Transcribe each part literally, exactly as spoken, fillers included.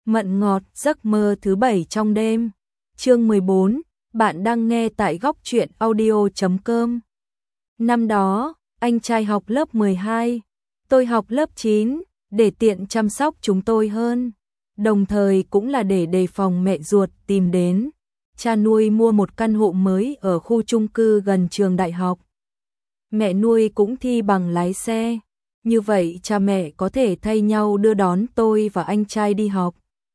Mận ngọt giấc mơ thứ bảy trong đêm. Chương mười bốn, bạn đang nghe tại góc truyện audio chấm com. Năm đó, anh trai học lớp mười hai, tôi học lớp chín, để tiện chăm sóc chúng tôi hơn. Đồng thời cũng là để đề phòng mẹ ruột tìm đến. Cha nuôi mua một căn hộ mới ở khu chung cư gần trường đại học. Mẹ nuôi cũng thi bằng lái xe. Như vậy cha mẹ có thể thay nhau đưa đón tôi và anh trai đi học.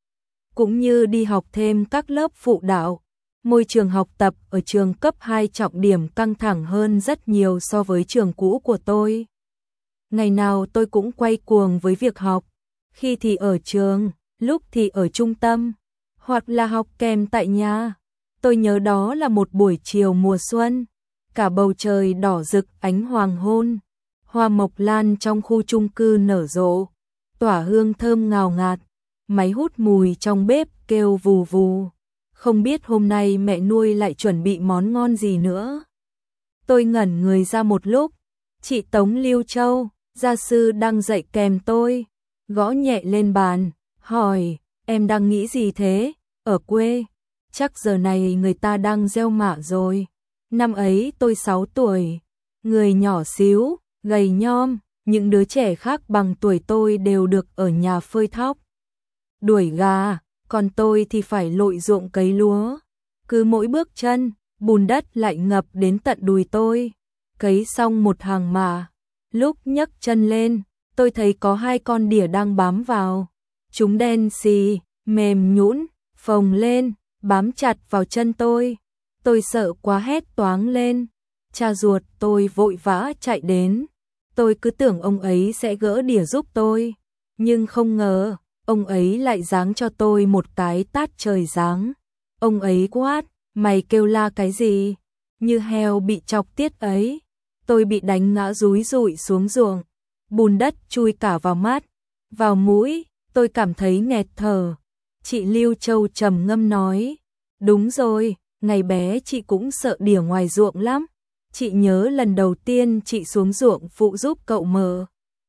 Cũng như đi học thêm các lớp phụ đạo. Môi trường học tập ở trường cấp hai trọng điểm căng thẳng hơn rất nhiều so với trường cũ của tôi. Ngày nào tôi cũng quay cuồng với việc học. Khi thì ở trường, lúc thì ở trung tâm, hoặc là học kèm tại nhà. Tôi nhớ đó là một buổi chiều mùa xuân. Cả bầu trời đỏ rực ánh hoàng hôn. Hoa mộc lan trong khu chung cư nở rộ, tỏa hương thơm ngào ngạt. Máy hút mùi trong bếp kêu vù vù. Không biết hôm nay mẹ nuôi lại chuẩn bị món ngon gì nữa. Tôi ngẩn người ra một lúc. Chị Tống Lưu Châu, gia sư đang dạy kèm tôi, gõ nhẹ lên bàn, hỏi, em đang nghĩ gì thế? Ở quê, chắc giờ này người ta đang gieo mạ rồi. Năm ấy tôi sáu tuổi, người nhỏ xíu, gầy nhom, những đứa trẻ khác bằng tuổi tôi đều được ở nhà phơi thóc, đuổi gà, còn tôi thì phải lội ruộng cấy lúa. Cứ mỗi bước chân, bùn đất lại ngập đến tận đùi tôi. Cấy xong một hàng mạ, lúc nhấc chân lên, tôi thấy có hai con đỉa đang bám vào. Chúng đen xì, mềm nhũn, phồng lên, bám chặt vào chân tôi. Tôi sợ quá hét toáng lên. Cha ruột tôi vội vã chạy đến. Tôi cứ tưởng ông ấy sẽ gỡ đỉa giúp tôi, nhưng không ngờ, ông ấy lại giáng cho tôi một cái tát trời giáng. Ông ấy quát, mày kêu la cái gì? Như heo bị chọc tiết ấy. Tôi bị đánh ngã rúi rụi xuống ruộng, bùn đất chui cả vào mắt, vào mũi, tôi cảm thấy nghẹt thở. Chị Lưu Châu trầm ngâm nói, đúng rồi, ngày bé chị cũng sợ đỉa ngoài ruộng lắm. Chị nhớ lần đầu tiên chị xuống ruộng phụ giúp cậu Mợ.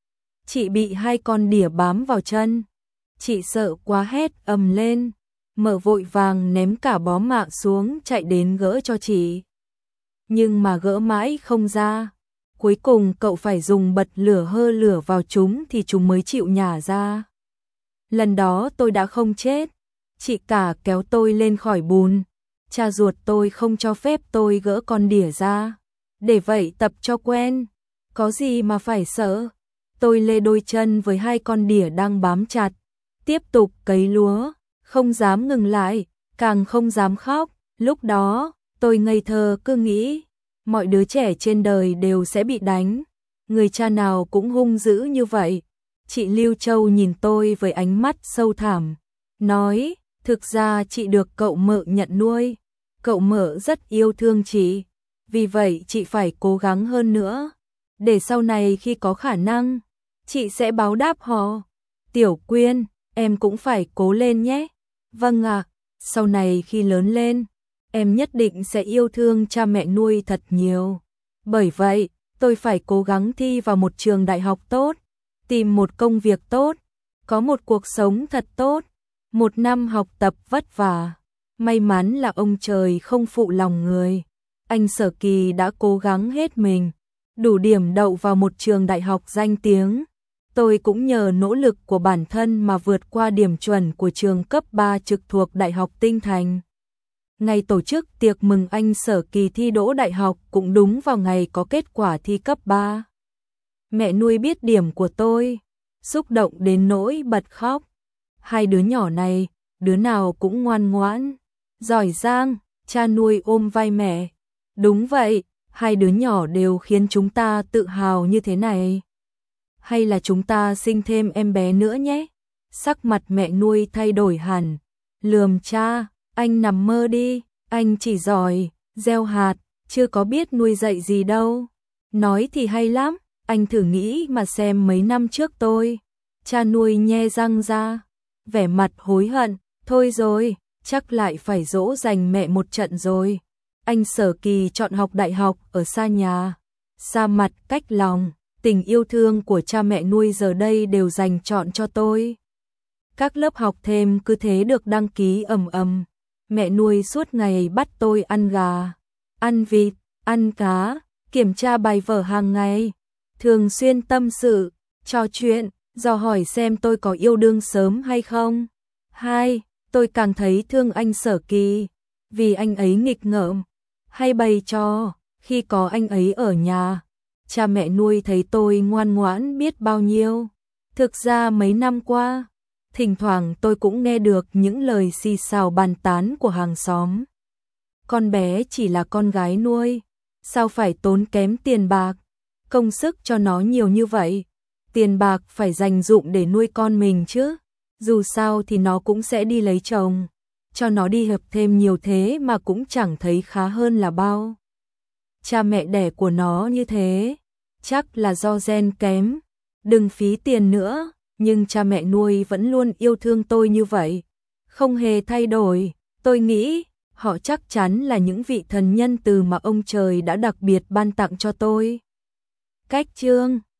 Chị bị hai con đỉa bám vào chân. Chị sợ quá hét ầm lên. Mợ vội vàng ném cả bó mạ xuống chạy đến gỡ cho chị. Nhưng mà gỡ mãi không ra. Cuối cùng cậu phải dùng bật lửa hơ lửa vào chúng thì chúng mới chịu nhả ra. Lần đó tôi đã không chết. Chị cả kéo tôi lên khỏi bùn. Cha ruột tôi không cho phép tôi gỡ con đỉa ra. Để vậy tập cho quen. Có gì mà phải sợ. Tôi lê đôi chân với hai con đỉa đang bám chặt. Tiếp tục cấy lúa. Không dám ngừng lại. Càng không dám khóc. Lúc đó, tôi ngây thơ cứ nghĩ. Mọi đứa trẻ trên đời đều sẽ bị đánh. Người cha nào cũng hung dữ như vậy. Chị Lưu Châu nhìn tôi với ánh mắt sâu thẳm. Nói, thực ra chị được cậu Mợ nhận nuôi. Cậu Mợ rất yêu thương chị. Vì vậy chị phải cố gắng hơn nữa. Để sau này khi có khả năng, chị sẽ báo đáp họ. Tiểu Quyên, em cũng phải cố lên nhé. Vâng ạ, sau này khi lớn lên, em nhất định sẽ yêu thương cha mẹ nuôi thật nhiều. Bởi vậy, tôi phải cố gắng thi vào một trường đại học tốt, tìm một công việc tốt, có một cuộc sống thật tốt. Một năm học tập vất vả. May mắn là ông trời không phụ lòng người. Anh Sở Kỳ đã cố gắng hết mình, đủ điểm đậu vào một trường đại học danh tiếng. Tôi cũng nhờ nỗ lực của bản thân mà vượt qua điểm chuẩn của trường cấp ba trực thuộc Đại học Tinh Thành. Ngày tổ chức tiệc mừng anh Sở Kỳ thi đỗ đại học cũng đúng vào ngày có kết quả thi cấp ba. Mẹ nuôi biết điểm của tôi, xúc động đến nỗi bật khóc. Hai đứa nhỏ này, đứa nào cũng ngoan ngoãn, giỏi giang, cha nuôi ôm vai mẹ. Đúng vậy, hai đứa nhỏ đều khiến chúng ta tự hào như thế này. Hay là chúng ta sinh thêm em bé nữa nhé? Sắc mặt mẹ nuôi thay đổi hẳn. Lườm cha, anh nằm mơ đi, anh chỉ giỏi gieo hạt, chưa có biết nuôi dạy gì đâu. Nói thì hay lắm, anh thử nghĩ mà xem mấy năm trước tôi. Cha nuôi nhe răng ra, vẻ mặt hối hận, thôi rồi, chắc lại phải dỗ dành mẹ một trận rồi. Anh Sở Kỳ chọn học đại học ở xa nhà, xa mặt cách lòng. Tình yêu thương của cha mẹ nuôi giờ đây đều dành chọn cho tôi. Các lớp học thêm cứ thế được đăng ký ầm ầm. Mẹ nuôi suốt ngày bắt tôi ăn gà, ăn vịt, ăn cá, kiểm tra bài vở hàng ngày, thường xuyên tâm sự, trò chuyện, dò hỏi xem tôi có yêu đương sớm hay không. Hai, tôi càng thấy thương anh Sở Kỳ, vì anh ấy nghịch ngợm, hay bày trò, khi có anh ấy ở nhà. Cha mẹ nuôi thấy tôi ngoan ngoãn biết bao nhiêu. Thực ra mấy năm qua, thỉnh thoảng tôi cũng nghe được những lời xì xào bàn tán của hàng xóm. Con bé chỉ là con gái nuôi, sao phải tốn kém tiền bạc, công sức cho nó nhiều như vậy. Tiền bạc phải dành dụm để nuôi con mình chứ, dù sao thì nó cũng sẽ đi lấy chồng, cho nó đi hợp thêm nhiều thế mà cũng chẳng thấy khá hơn là bao. Cha mẹ đẻ của nó như thế, chắc là do gen kém, đừng phí tiền nữa, nhưng cha mẹ nuôi vẫn luôn yêu thương tôi như vậy, không hề thay đổi. Tôi nghĩ họ chắc chắn là những vị thần nhân từ mà ông trời đã đặc biệt ban tặng cho tôi. Cách chương